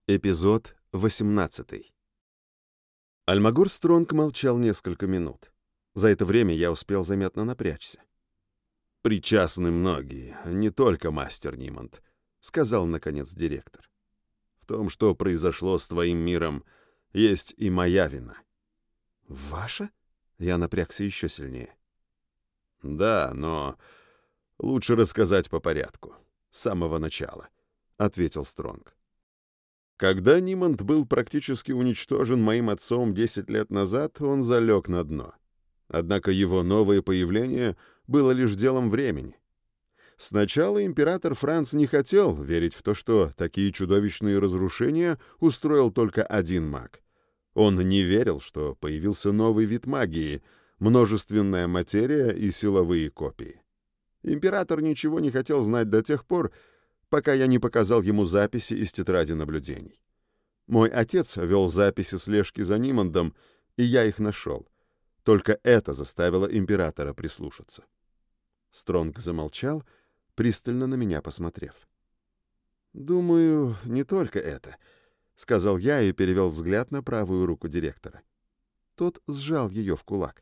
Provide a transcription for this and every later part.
Эпизод 18. Альмагор Стронг молчал несколько минут. За это время я успел заметно напрячься. «Причастны многие, не только мастер Нимонд», — сказал, наконец, директор. «В том, что произошло с твоим миром, есть и моя вина». «Ваша?» — я напрягся еще сильнее. «Да, но лучше рассказать по порядку, с самого начала», — ответил Стронг. Когда Нимонд был практически уничтожен моим отцом 10 лет назад, он залег на дно. Однако его новое появление было лишь делом времени. Сначала император Франц не хотел верить в то, что такие чудовищные разрушения устроил только один маг. Он не верил, что появился новый вид магии — множественная материя и силовые копии. Император ничего не хотел знать до тех пор, пока я не показал ему записи из тетради наблюдений. Мой отец вел записи слежки за Нимондом, и я их нашел. Только это заставило императора прислушаться. Стронг замолчал, пристально на меня посмотрев. «Думаю, не только это», — сказал я и перевел взгляд на правую руку директора. Тот сжал ее в кулак.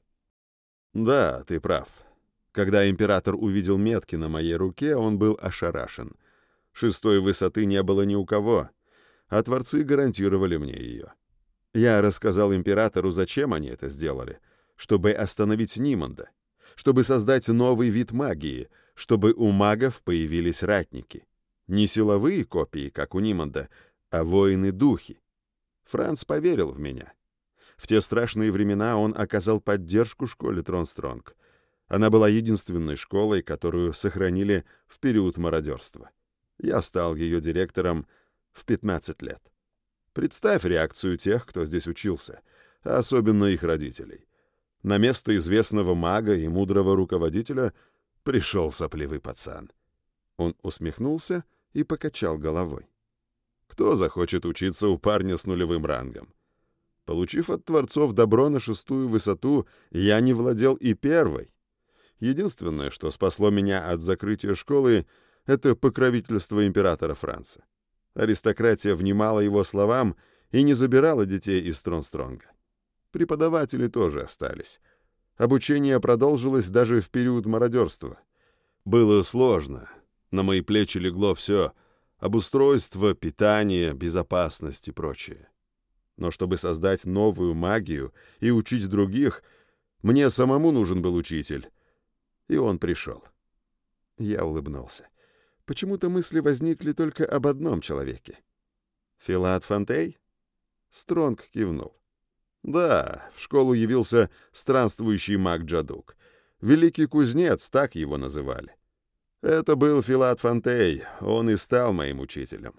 «Да, ты прав. Когда император увидел метки на моей руке, он был ошарашен. 6-й высоты не было ни у кого, а творцы гарантировали мне ее. Я рассказал императору, зачем они это сделали, чтобы остановить Нимонда, чтобы создать новый вид магии, чтобы у магов появились ратники. Не силовые копии, как у Нимонда, а воины-духи. Франц поверил в меня. В те страшные времена он оказал поддержку школе Тронстронг. Она была единственной школой, которую сохранили в период мародерства. Я стал ее директором в 15 лет. Представь реакцию тех, кто здесь учился, особенно их родителей. На место известного мага и мудрого руководителя пришел сопливый пацан. Он усмехнулся и покачал головой. Кто захочет учиться у парня с нулевым рангом? Получив от творцов добро на 6-ю высоту, я не владел и 1-й. Единственное, что спасло меня от закрытия школы, это покровительство императора Франца. Аристократия внимала его словам и не забирала детей из Тронстронга. Преподаватели тоже остались. Обучение продолжилось даже в период мародерства. Было сложно. На мои плечи легло все — обустройство, питание, безопасность и прочее. Но чтобы создать новую магию и учить других, мне самому нужен был учитель. И он пришел. Я улыбнулся. Почему-то мысли возникли только об одном человеке. Филат Фонтей? Стронг кивнул. Да, в школу явился странствующий маг Джадук. Великий кузнец, так его называли. Это был Филат Фонтей, он и стал моим учителем.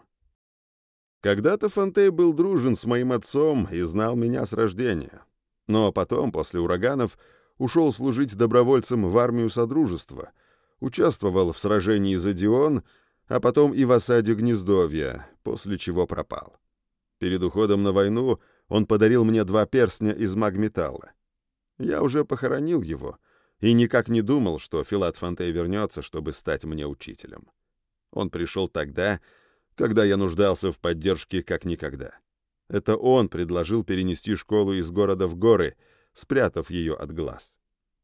Когда-то Фонтей был дружен с моим отцом и знал меня с рождения. Но потом, после ураганов, ушел служить добровольцем в армию Содружества, участвовал в сражении за Дион, а потом и в осаде Гнездовья, после чего пропал. Перед уходом на войну он подарил мне 2 перстня из магметалла. Я уже похоронил его и никак не думал, что Филат Фонтей вернется, чтобы стать мне учителем. Он пришел тогда, когда я нуждался в поддержке как никогда. Это он предложил перенести школу из города в горы, спрятав ее от глаз.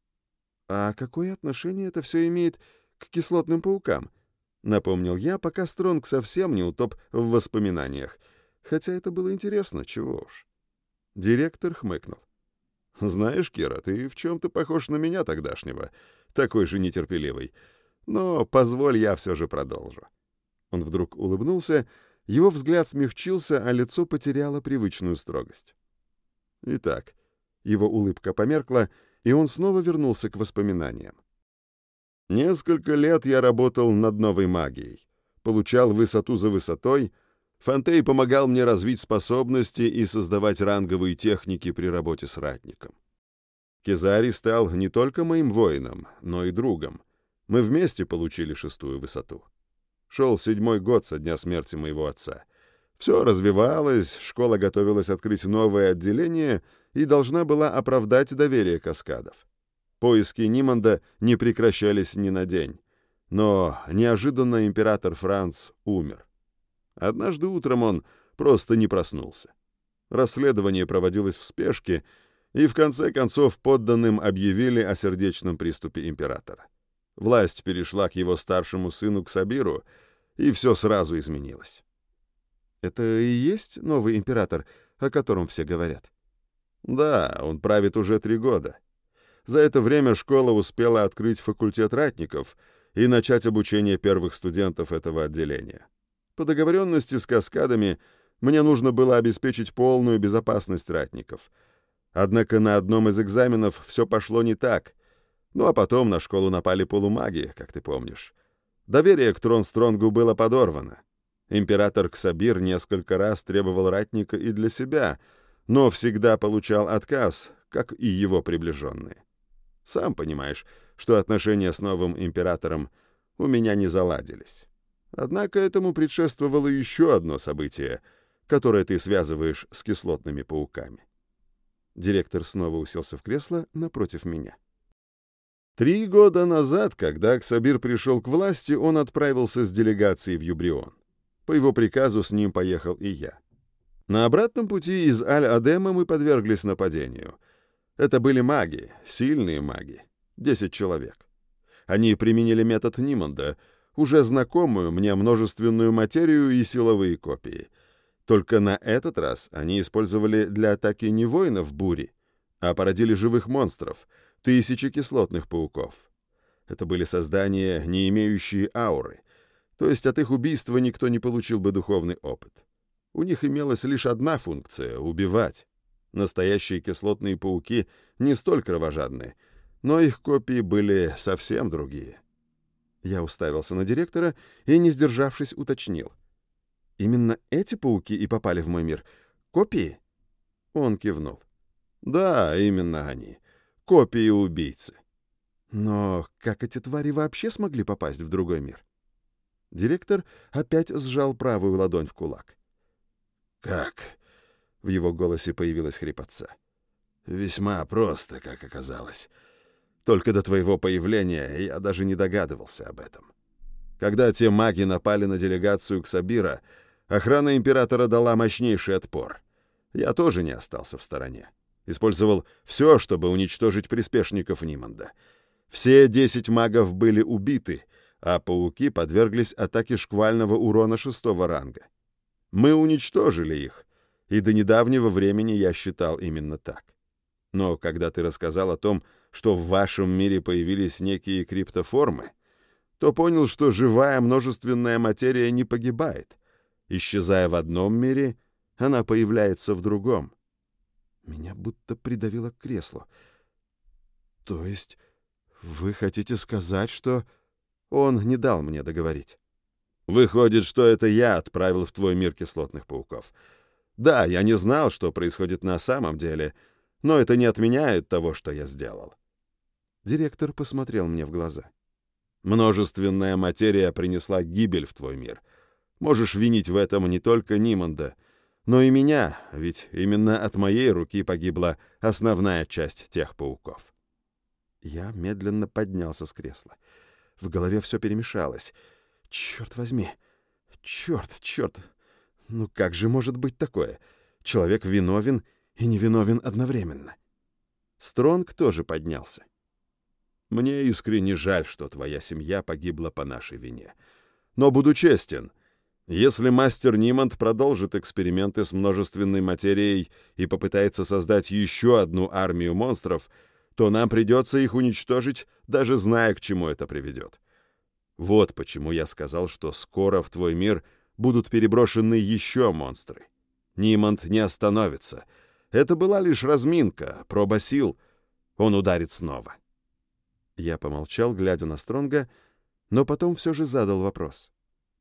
«А какое отношение это все имеет к кислотным паукам?» — напомнил я, пока Стронг совсем не утоп в воспоминаниях. Хотя это было интересно, чего уж. Директор хмыкнул. «Знаешь, Кира, ты в чем-то похож на меня тогдашнего, такой же нетерпеливый. Но позволь, я все же продолжу». Он вдруг улыбнулся, его взгляд смягчился, а лицо потеряло привычную строгость. Итак, его улыбка померкла, и он снова вернулся к воспоминаниям. Несколько лет я работал над новой магией, получал высоту за высотой. Фонтей помогал мне развить способности и создавать ранговые техники при работе с ратником. Кезари стал не только моим воином, но и другом. Мы вместе получили 6-ю высоту. Шел 7-й год со дня смерти моего отца. Все развивалось, школа готовилась открыть новое отделение и должна была оправдать доверие каскадов. Поиски Нимонда не прекращались ни на день. Но неожиданно император Франц умер. Однажды утром он просто не проснулся. Расследование проводилось в спешке, и в конце концов подданным объявили о сердечном приступе императора. Власть перешла к его старшему сыну Ксабиру, и все сразу изменилось. Это и есть новый император, о котором все говорят? Да, он правит уже 3 года. За это время школа успела открыть факультет ратников и начать обучение первых студентов этого отделения. По договоренности с каскадами мне нужно было обеспечить полную безопасность ратников. Однако на одном из экзаменов все пошло не так. Ну а потом на школу напали полумаги, как ты помнишь. Доверие к Тронстронгу было подорвано. Император Ксабир несколько раз требовал ратника и для себя, но всегда получал отказ, как и его приближенные. Сам понимаешь, что отношения с новым императором у меня не заладились. Однако этому предшествовало еще одно событие, которое ты связываешь с кислотными пауками. Директор снова уселся в кресло напротив меня. 3 года назад, когда Ксабир пришел к власти, он отправился с делегацией в Юбрион. По его приказу с ним поехал и я. На обратном пути из Аль-Адема мы подверглись нападению. Это были маги, сильные маги, 10 человек. Они применили метод Нимонда, уже знакомую мне множественную материю и силовые копии. Только на этот раз они использовали для атаки не воинов бури, а породили живых монстров, тысячи кислотных пауков. Это были создания, не имеющие ауры, то есть от их убийства никто не получил бы духовный опыт. У них имелась лишь одна функция — убивать. Настоящие кислотные пауки не столь кровожадны, но их копии были совсем другие. Я уставился на директора и, не сдержавшись, уточнил. «Именно эти пауки и попали в мой мир? Копии?» Он кивнул. «Да, именно они. Копии-убийцы». «Но как эти твари вообще смогли попасть в другой мир?» Директор опять сжал правую ладонь в кулак. «Как?» — в его голосе появилась хрипотца. «Весьма просто, как оказалось. Только до твоего появления я даже не догадывался об этом. Когда те маги напали на делегацию Ксабира, охрана императора дала мощнейший отпор. Я тоже не остался в стороне. Использовал все, чтобы уничтожить приспешников Нимонда. Все 10 магов были убиты, а пауки подверглись атаке шквального урона 6-го ранга. Мы уничтожили их, и до недавнего времени я считал именно так. Но когда ты рассказал о том, что в вашем мире появились некие криптоформы, то понял, что живая множественная материя не погибает. Исчезая в одном мире, она появляется в другом. Меня будто придавило к креслу. То есть вы хотите сказать, что... Он не дал мне договорить. Выходит, что это я отправил в твой мир кислотных пауков. Да, я не знал, что происходит на самом деле, но это не отменяет того, что я сделал. Директор посмотрел мне в глаза. Множественная материя принесла гибель в твой мир. Можешь винить в этом не только Нимонда, но и меня, ведь именно от моей руки погибла основная часть тех пауков. Я медленно поднялся с кресла. В голове все перемешалось. Черт возьми! Черт! Ну как же может быть такое? Человек виновен и невиновен одновременно. Стронг тоже поднялся. Мне искренне жаль, что твоя семья погибла по нашей вине. Но буду честен, если мастер Нимонд продолжит эксперименты с множественной материей и попытается создать еще одну армию монстров, то нам придется их уничтожить, даже зная, к чему это приведет. Вот почему я сказал, что скоро в твой мир будут переброшены еще монстры. Нимонд не остановится. Это была лишь разминка, проба сил. Он ударит снова. Я помолчал, глядя на Стронга, но потом все же задал вопрос.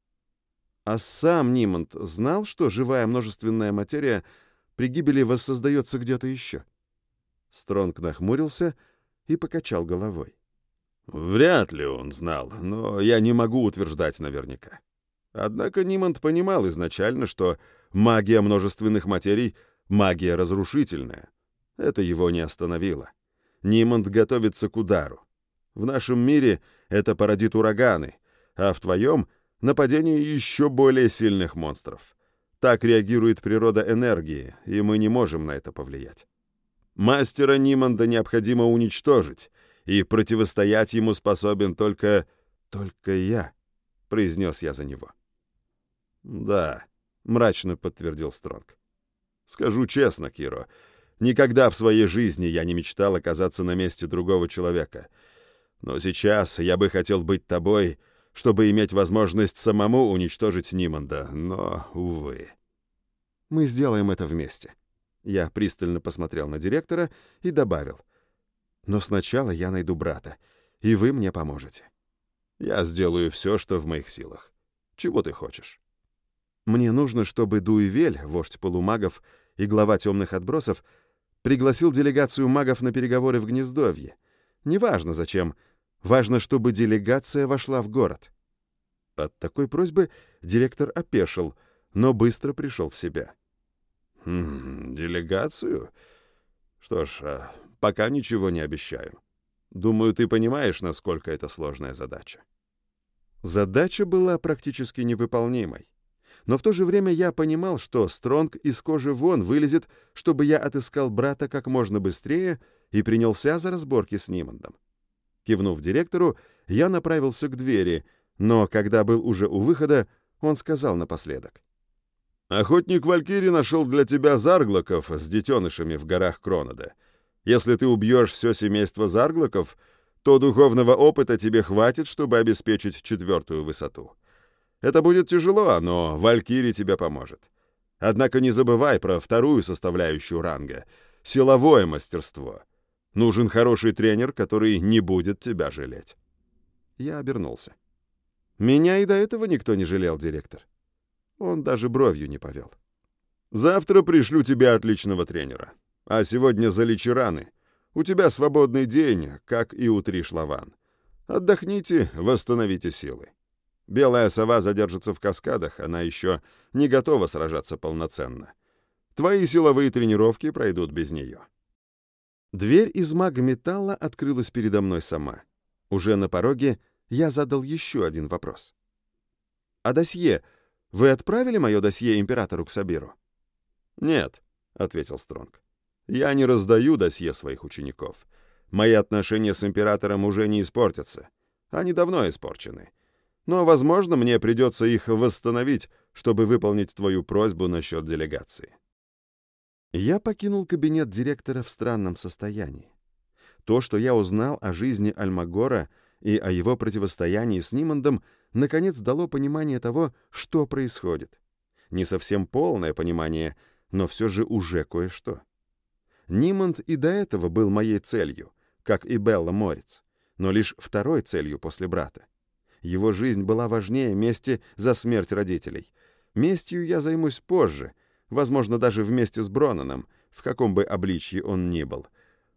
А сам Нимонд знал, что живая множественная материя при гибели воссоздается где-то еще? Стронг нахмурился и покачал головой. Вряд ли он знал, но я не могу утверждать наверняка. Однако Нимонд понимал изначально, что магия множественных материй — магия разрушительная. Это его не остановило. Нимонд готовится к удару. В нашем мире это породит ураганы, а в твоем — нападение еще более сильных монстров. Так реагирует природа энергии, и мы не можем на это повлиять. Мастера Ниманда необходимо уничтожить, и противостоять ему способен только я», — произнес я за него. «Да», — мрачно подтвердил Стронг. «Скажу честно, Киро, никогда в своей жизни я не мечтал оказаться на месте другого человека. Но сейчас я бы хотел быть тобой, чтобы иметь возможность самому уничтожить Ниманда, но, увы». «Мы сделаем это вместе». Я пристально посмотрел на директора и добавил: «Но сначала я найду брата, и вы мне поможете». «Я сделаю все, что в моих силах. Чего ты хочешь?» «Мне нужно, чтобы Дуивель, вождь полумагов и глава темных отбросов, пригласил делегацию магов на переговоры в Гнездовье. Неважно зачем, важно, чтобы делегация вошла в город». От такой просьбы директор опешил, но быстро пришел в себя. «Делегацию? Что ж, пока ничего не обещаю. Думаю, ты понимаешь, насколько это сложная задача». Задача была практически невыполнимой. Но в то же время я понимал, что Стронг из кожи вон вылезет, чтобы я отыскал брата как можно быстрее и принялся за разборки с Нимандом. Кивнув директору, я направился к двери, но когда был уже у выхода, он сказал напоследок: «Охотник Валькирий нашел для тебя зарглоков с детенышами в горах Кронода. Если ты убьешь все семейство зарглоков, то духовного опыта тебе хватит, чтобы обеспечить 4-ю высоту. Это будет тяжело, но Валькирий тебе поможет. Однако не забывай про 2-ю составляющую ранга — силовое мастерство. Нужен хороший тренер, который не будет тебя жалеть». Я обернулся. «Меня и до этого никто не жалел, директор». Он даже бровью не повел. «Завтра пришлю тебе отличного тренера. А сегодня залечи раны. У тебя свободный день, как и у Триш-Лаван. Отдохните, восстановите силы. Белая сова задержится в каскадах, она еще не готова сражаться полноценно. Твои силовые тренировки пройдут без нее». Дверь из магметалла открылась передо мной сама. Уже на пороге я задал еще один вопрос. «А досье? Вы отправили мое досье императору Ксабиру?» «Нет», — ответил Стронг. «Я не раздаю досье своих учеников. Мои отношения с императором уже не испортятся. Они давно испорчены. Но, возможно, мне придется их восстановить, чтобы выполнить твою просьбу насчет делегации». Я покинул кабинет директора в странном состоянии. То, что я узнал о жизни Альмагора и о его противостоянии с Нимандом, наконец дало понимание того, что происходит. Не совсем полное понимание, но все же уже кое-что. Ниманд и до этого был моей целью, как и Белла Морец, но лишь 2-й целью после брата. Его жизнь была важнее мести за смерть родителей. Местью я займусь позже, возможно, даже вместе с Бронаном, в каком бы обличье он ни был.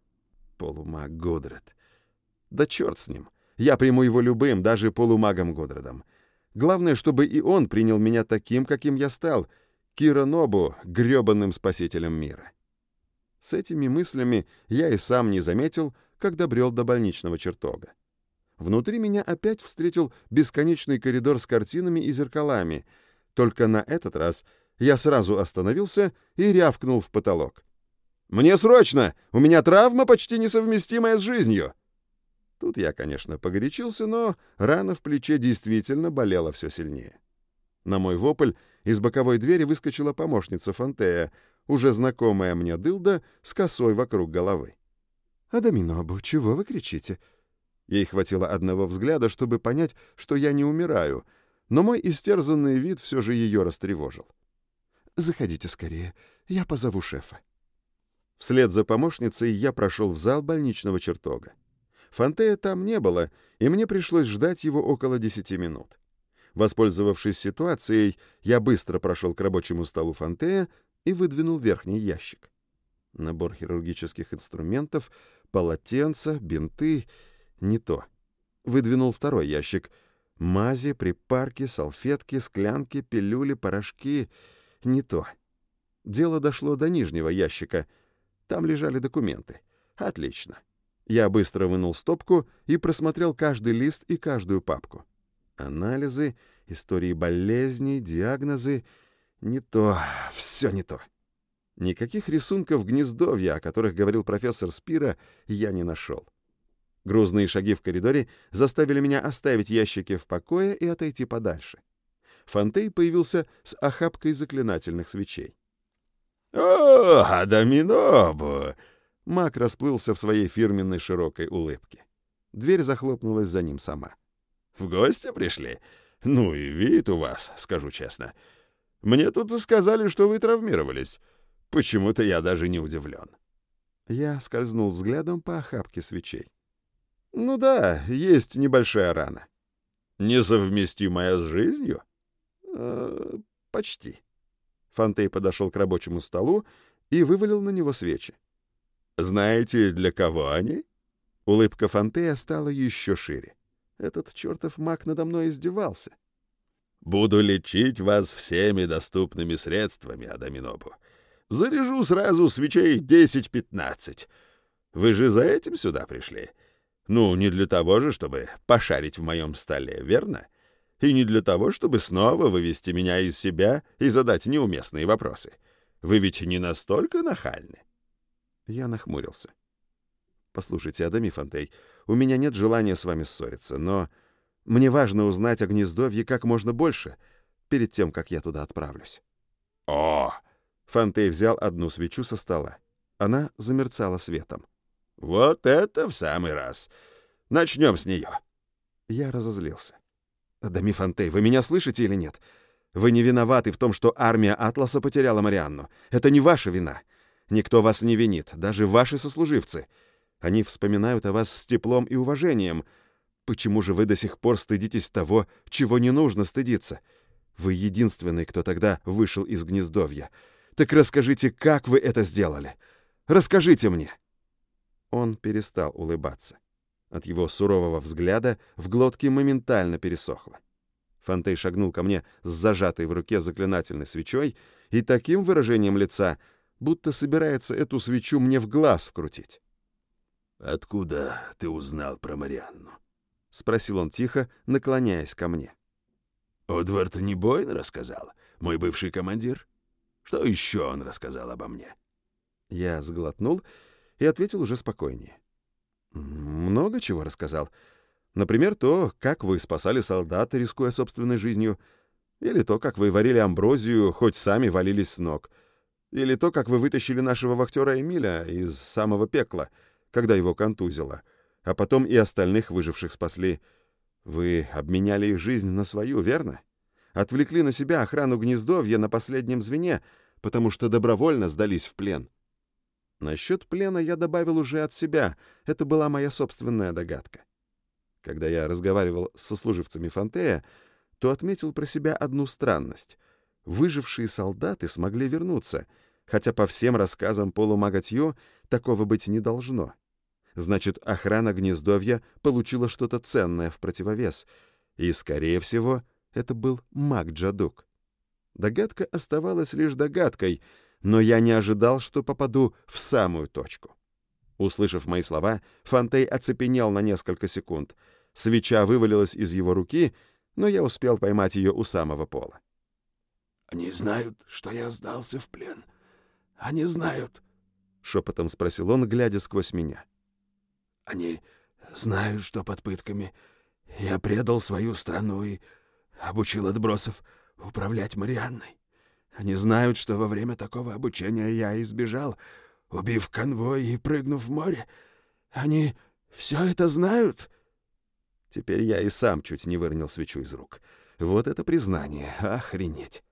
Полумаг Гудред. Да черт с ним. Я приму его любым, даже полумагом Гудредом. Главное, чтобы и он принял меня таким, каким я стал, Киро Нобу, грёбаным спасителем мира. С этими мыслями я и сам не заметил, как добрел до больничного чертога. Внутри меня опять встретил бесконечный коридор с картинами и зеркалами, только на этот раз я сразу остановился и рявкнул в потолок: «Мне срочно! У меня травма, почти несовместимая с жизнью!» Тут я, конечно, погорячился, но рана в плече действительно болела все сильнее. На мой вопль из боковой двери выскочила помощница Фантея, уже знакомая мне дылда с косой вокруг головы. «Адаминобу, чего вы кричите?» Ей хватило одного взгляда, чтобы понять, что я не умираю, но мой истерзанный вид все же ее растревожил. «Заходите скорее, я позову шефа». Вслед за помощницей я прошел в зал больничного чертога. Фантея там не было, и мне пришлось ждать его около 10 минут. Воспользовавшись ситуацией, я быстро прошел к рабочему столу Фантея и выдвинул верхний ящик. Набор хирургических инструментов, полотенца, бинты — не то. Выдвинул 2-й ящик. Мази, припарки, салфетки, склянки, пилюли, порошки — не то. Дело дошло до нижнего ящика. Там лежали документы. Отлично. Я быстро вынул стопку и просмотрел каждый лист и каждую папку. Анализы, истории болезней, диагнозы — Не то, все не то. Никаких рисунков гнездовья, о которых говорил профессор Спира, я не нашел. Грузные шаги в коридоре заставили меня оставить ящики в покое и отойти подальше. Фонтей появился с охапкой заклинательных свечей. «О, Адаминобу!» Маг расплылся в своей фирменной широкой улыбке. Дверь захлопнулась за ним сама. «В гости пришли? Ну и вид у вас, скажу честно. Мне тут сказали, что вы травмировались. Почему-то я даже не удивлен». Я скользнул взглядом по охапке свечей. «Ну да, есть небольшая рана». «Несовместимая с жизнью?» Почти». Фонтей подошел к рабочему столу и вывалил на него свечи. «Знаете, для кого они?» Улыбка Фонтея стала еще шире. Этот чертов маг надо мной издевался. «Буду лечить вас всеми доступными средствами, Адаминобу. Заряжу сразу свечей 10-15. Вы же за этим сюда пришли? Ну, не для того же, чтобы пошарить в моем столе, верно? И не для того, чтобы снова вывести меня из себя и задать неуместные вопросы. Вы ведь не настолько нахальны?» Я нахмурился. «Послушайте, Адами Фонтей, у меня нет желания с вами ссориться, но мне важно узнать о гнездовье как можно больше перед тем, как я туда отправлюсь». «О!» Фонтей взял одну свечу со стола. Она замерцала светом. «Вот это в самый раз! Начнем с нее!» Я разозлился. «Адами Фонтей, вы меня слышите или нет? Вы не виноваты в том, что армия Атласа потеряла Марианну. Это не ваша вина. Никто вас не винит, даже ваши сослуживцы. Они вспоминают о вас с теплом и уважением. Почему же вы до сих пор стыдитесь того, чего не нужно стыдиться? Вы единственный, кто тогда вышел из гнездовья. Так расскажите, как вы это сделали? Расскажите мне!» Он перестал улыбаться. От его сурового взгляда в глотке моментально пересохло. Фонтей шагнул ко мне с зажатой в руке заклинательной свечой и таким выражением лица, будто собирается эту свечу мне в глаз вкрутить. «Откуда ты узнал про Марианну?» — спросил он тихо, наклоняясь ко мне. «Одвард Небойн рассказал, мой бывший командир? Что еще он рассказал обо мне?» Я сглотнул и ответил уже спокойнее. «Много чего рассказал. Например, то, как вы спасали солдат, рискуя собственной жизнью, или то, как вы варили амброзию, хоть сами валились с ног, или то, как вы вытащили нашего вахтера Эмиля из самого пекла, когда его контузило, а потом и остальных выживших спасли. Вы обменяли их жизнь на свою, верно? Отвлекли на себя охрану гнездовья на последнем звене, потому что добровольно сдались в плен. Насчет плена я добавил уже от себя, это была моя собственная догадка. Когда я разговаривал с сослуживцами Фонтея, то отметил про себя одну странность. Выжившие солдаты смогли вернуться, хотя по всем рассказам полумага Тьё такого быть не должно. Значит, охрана гнездовья получила что-то ценное в противовес, и, скорее всего, это был маг Джадук. Догадка оставалась лишь догадкой, но я не ожидал, что попаду в самую точку. Услышав мои слова, Фонтей оцепенел на несколько секунд. Свеча вывалилась из его руки, но я успел поймать ее у самого пола. «Они знают, что я сдался в плен. Они знают», — шепотом спросил он, глядя сквозь меня. «Они знают, что под пытками я предал свою страну и обучил отбросов управлять Марианной. Они знают, что во время такого обучения я избежал, убив конвой и прыгнув в море. Они все это знают?» Теперь я и сам чуть не выронил свечу из рук. Вот это признание, охренеть.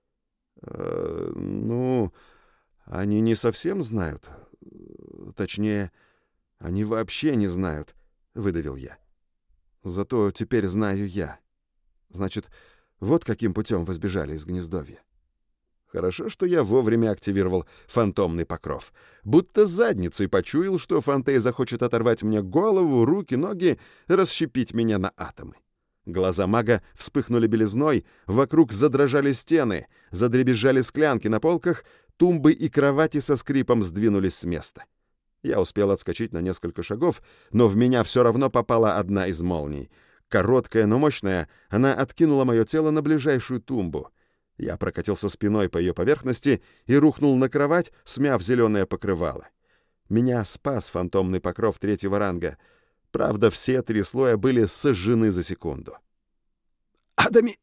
Ну, они не совсем знают. Точнее, они вообще не знают, — выдавил я. Зато теперь знаю я. Значит, вот каким путем вы сбежали из гнездовья. Хорошо, что я вовремя активировал фантомный покров. Будто задницей почуял, что Фонтей захочет оторвать мне голову, руки, ноги, расщепить меня на атомы. Глаза мага вспыхнули белизной, вокруг задрожали стены, задребезжали склянки на полках, тумбы и кровати со скрипом сдвинулись с места. Я успел отскочить на несколько шагов, но в меня все равно попала одна из молний. Короткая, но мощная, она откинула мое тело на ближайшую тумбу. Я прокатился спиной по ее поверхности и рухнул на кровать, смяв зеленое покрывало. Меня спас фантомный покров 3-го ранга. Правда, все 3 слоя были сожжены за секунду. «Адами...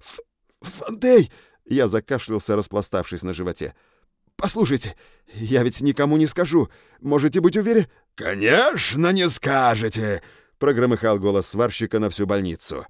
Фантей!» Я закашлялся, распластавшись на животе. «Послушайте, я ведь никому не скажу. Можете быть уверены?» «Конечно, не скажете!» — прогромыхал голос сварщика на всю больницу.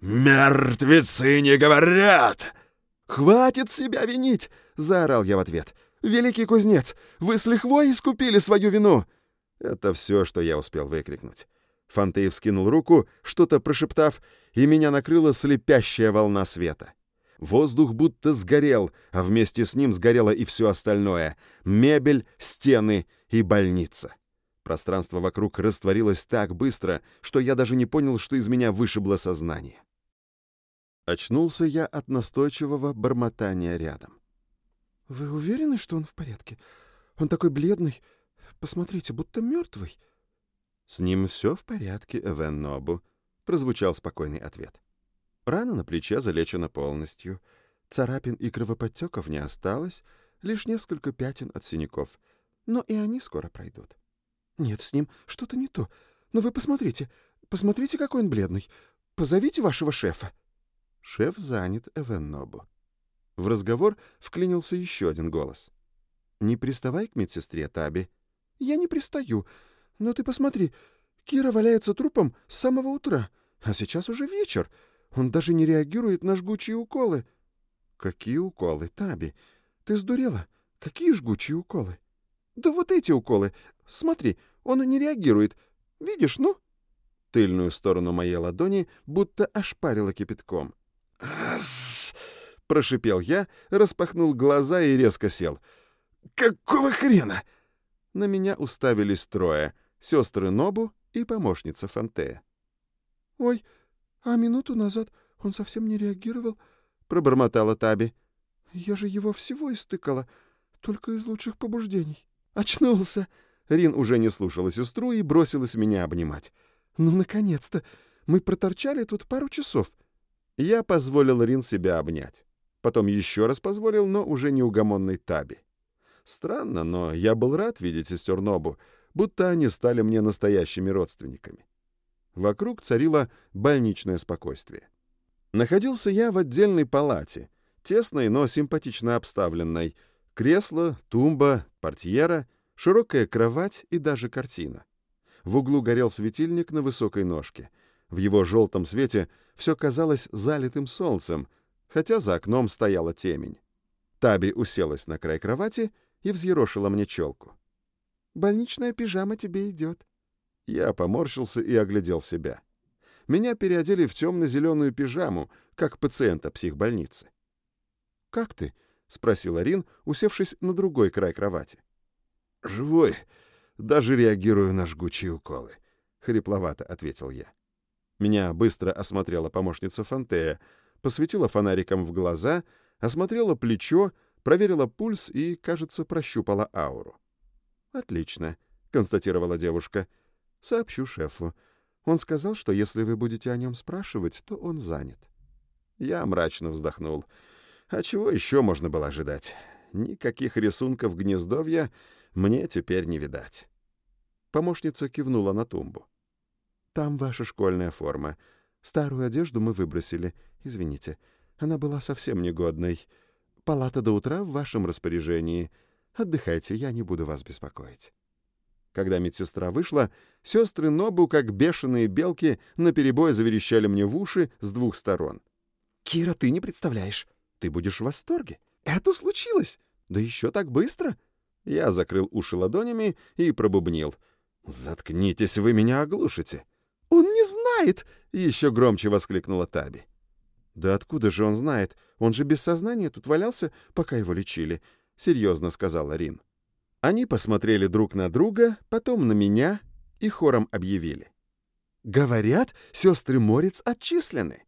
«Мертвецы не говорят!» «Хватит себя винить!» — заорал я в ответ. «Великий кузнец, вы с лихвой искупили свою вину!» Это все, что я успел выкрикнуть. Фантей вскинул руку, что-то прошептав, и меня накрыла слепящая волна света. Воздух будто сгорел, а вместе с ним сгорело и все остальное — мебель, стены и больница. Пространство вокруг растворилось так быстро, что я даже не понял, что из меня вышибло сознание. Очнулся я от настойчивого бормотания рядом. «Вы уверены, что он в порядке? Он такой бледный. Посмотрите, будто мертвый». «С ним все в порядке, Эвен Нобу», — прозвучал спокойный ответ. Рана на плече залечена полностью. Царапин и кровоподтеков не осталось, лишь несколько пятен от синяков. Но и они скоро пройдут. «Нет, с ним что-то не то. Но вы посмотрите, какой он бледный. Позовите вашего шефа». Шеф занят, Эвен Нобу. В разговор вклинился еще один голос. «Не приставай к медсестре, Таби». «Я не пристаю. Но ты посмотри, Кира валяется трупом с самого утра, а сейчас уже вечер. Он даже не реагирует на жгучие уколы». «Какие уколы, Таби? Ты сдурела? Какие жгучие уколы?» «Да вот эти уколы. Смотри, он не реагирует. Видишь, ну?» Тыльную сторону моей ладони будто ошпарило кипятком. «Ас!» — прошипел я, распахнул глаза и резко сел. «Какого хрена?» На меня уставились 3: сестры Нобу и помощница Фантея. «Ой, а минуту назад он совсем не реагировал», — пробормотала Таби. «Я же его всего истыкала, только из лучших побуждений». «Очнулся!» Рин уже не слушала сестру и бросилась меня обнимать. «Ну, наконец-то! Мы проторчали тут пару часов». Я позволил Рин себя обнять. Потом еще раз позволил, но уже неугомонной Таби. Странно, но я был рад видеть сестер Нобу, будто они стали мне настоящими родственниками. Вокруг царило больничное спокойствие. Находился я в отдельной палате, тесной, но симпатично обставленной. Кресло, тумба, портьера, широкая кровать и даже картина. В углу горел светильник на высокой ножке. В его желтом свете все казалось залитым солнцем, хотя за окном стояла темень. Таби уселась на край кровати и взъерошила мне челку. «Больничная пижама тебе идет». Я поморщился и оглядел себя. Меня переодели в темно-зеленую пижаму, как пациента психбольницы. «Как ты?» — спросила Рин, усевшись на другой край кровати. «Живой. Даже реагирую на жгучие уколы», — хрипловато ответил я. Меня быстро осмотрела помощница Фантея, посветила фонариком в глаза, осмотрела плечо, проверила пульс и, кажется, прощупала ауру. «Отлично», — констатировала девушка. «Сообщу шефу. Он сказал, что если вы будете о нем спрашивать, то он занят». Я мрачно вздохнул. А чего еще можно было ожидать? Никаких рисунков гнездовья мне теперь не видать. Помощница кивнула на тумбу. «Там ваша школьная форма. Старую одежду мы выбросили. Извините, она была совсем негодной. Палата до утра в вашем распоряжении. Отдыхайте, я не буду вас беспокоить». Когда медсестра вышла, сестры Нобу, как бешеные белки, наперебой заверещали мне в уши с 2 сторон. «Кира, ты не представляешь. Ты будешь в восторге. Это случилось. Да еще так быстро». Я закрыл уши ладонями и пробубнил. «Заткнитесь, вы меня оглушите». «Он не знает!» — еще громче воскликнула Таби. «Да откуда же он знает? Он же без сознания тут валялся, пока его лечили», — серьезно сказала Рин. Они посмотрели друг на друга, потом на меня и хором объявили. «Говорят, сестры Морец отчислены».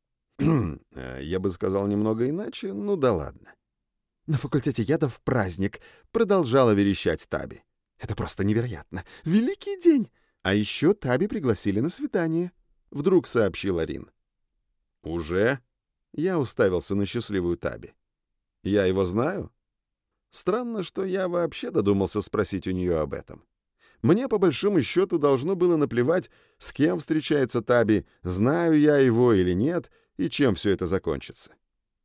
Я бы сказал немного иначе, ну да ладно. «На факультете ядов праздник», — продолжала верещать Таби. «Это просто невероятно. Великий день. А еще Таби пригласили на свидание», — вдруг сообщила Рин. «Уже?» — я уставился на счастливую Таби. Я его знаю? Странно, что я вообще додумался спросить у нее об этом. Мне, по большому счету, должно было наплевать, с кем встречается Таби, знаю я его или нет, и чем все это закончится.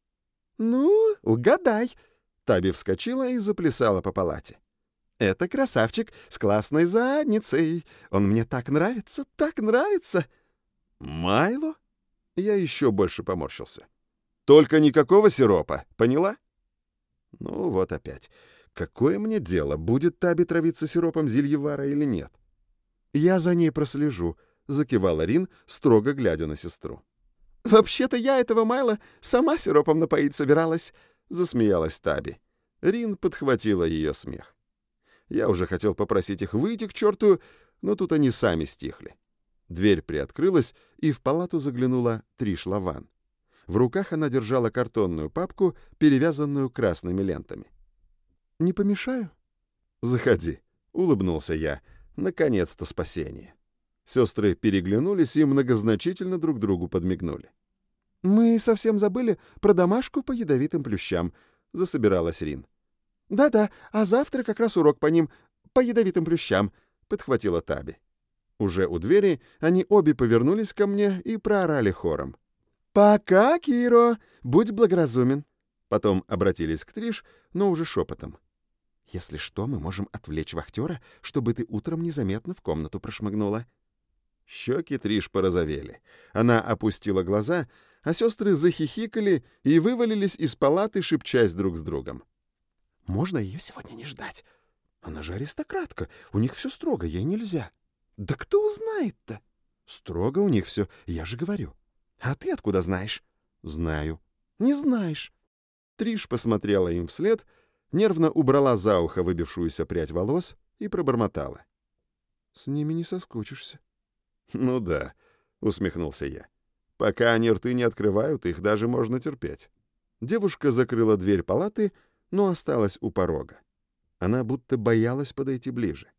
«Ну, угадай!» Таби вскочила и заплясала по палате. «Это красавчик с классной задницей. Он мне так нравится, так нравится!» «Майло?» Я еще больше поморщился. «Только никакого сиропа, поняла?» Ну вот опять. Какое мне дело, будет Таби травиться сиропом зельевара или нет? «Я за ней прослежу», — закивала Рин, строго глядя на сестру. «Вообще-то я этого Майла сама сиропом напоить собиралась», — засмеялась Таби. Рин подхватила ее смех. Я уже хотел попросить их выйти к черту, но тут они сами стихли. Дверь приоткрылась, и в палату заглянула Триш Лаван. В руках она держала картонную папку, перевязанную красными лентами. «Не помешаю?» «Заходи», — улыбнулся я. Наконец-то спасение. Сестры переглянулись и многозначительно друг другу подмигнули. «Мы совсем забыли про домашку по ядовитым плющам», — засобиралась Рин. «Да-да, а завтра как раз урок по ним, по ядовитым плющам», — подхватила Таби. Уже у двери они обе повернулись ко мне и проорали хором. «Пока, Киро! Будь благоразумен!» Потом обратились к Триш, но уже шепотом. «Если что, мы можем отвлечь вахтера, чтобы ты утром незаметно в комнату прошмыгнула». Щеки Триш порозовели. Она опустила глаза, а сестры захихикали и вывалились из палаты, шепчась друг с другом. «Можно ее сегодня не ждать? Она же аристократка, у них все строго, ей нельзя». «Да кто узнает-то?» «Строго у них все, я же говорю». «А ты откуда знаешь?» «Знаю». «Не знаешь». Триш посмотрела им вслед, нервно убрала за ухо выбившуюся прядь волос и пробормотала. «С ними не соскучишься». «Ну да», — усмехнулся я. «Пока они рты не открывают, их даже можно терпеть». Девушка закрыла дверь палаты, но осталась у порога. Она будто боялась подойти ближе.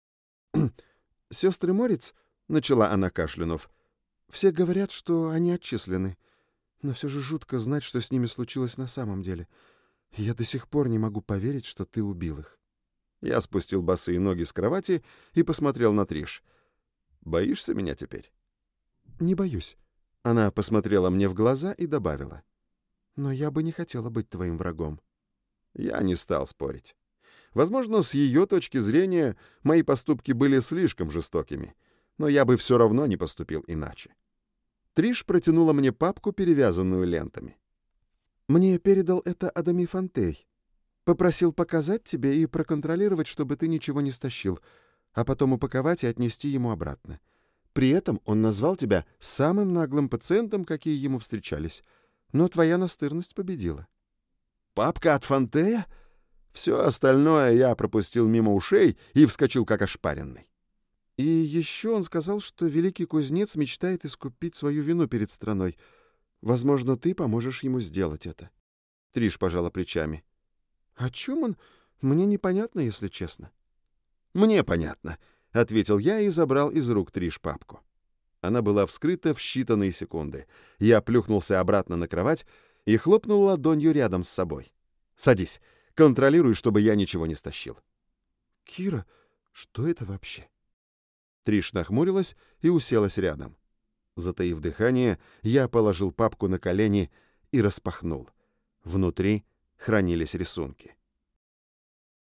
«Сестры Морец», — начала она, кашлянув, — «все говорят, что они отчислены. Но все же жутко знать, что с ними случилось на самом деле. Я до сих пор не могу поверить, что ты убил их». Я спустил босые ноги с кровати и посмотрел на Триш. «Боишься меня теперь?» «Не боюсь». Она посмотрела мне в глаза и добавила. «Но я бы не хотела быть твоим врагом». Я не стал спорить. Возможно, с ее точки зрения мои поступки были слишком жестокими, но я бы все равно не поступил иначе. Триш протянула мне папку, перевязанную лентами. «Мне передал это Адами Фонтей. Попросил показать тебе и проконтролировать, чтобы ты ничего не стащил, а потом упаковать и отнести ему обратно. При этом он назвал тебя самым наглым пациентом, какие ему встречались. Но твоя настырность победила». «Папка от Фонтея?» Все остальное я пропустил мимо ушей и вскочил как ошпаренный. «И еще он сказал, что великий кузнец мечтает искупить свою вину перед страной. Возможно, ты поможешь ему сделать это». Триш пожала плечами. «О чем он? Мне непонятно, если честно». «Мне понятно», — ответил я и забрал из рук Триш папку. Она была вскрыта в считанные секунды. Я плюхнулся обратно на кровать и хлопнул ладонью рядом с собой. «Садись, контролируй, чтобы я ничего не стащил». «Кира, что это вообще?» Триш нахмурилась и уселась рядом. Затаив дыхание, я положил папку на колени и распахнул. Внутри хранились рисунки.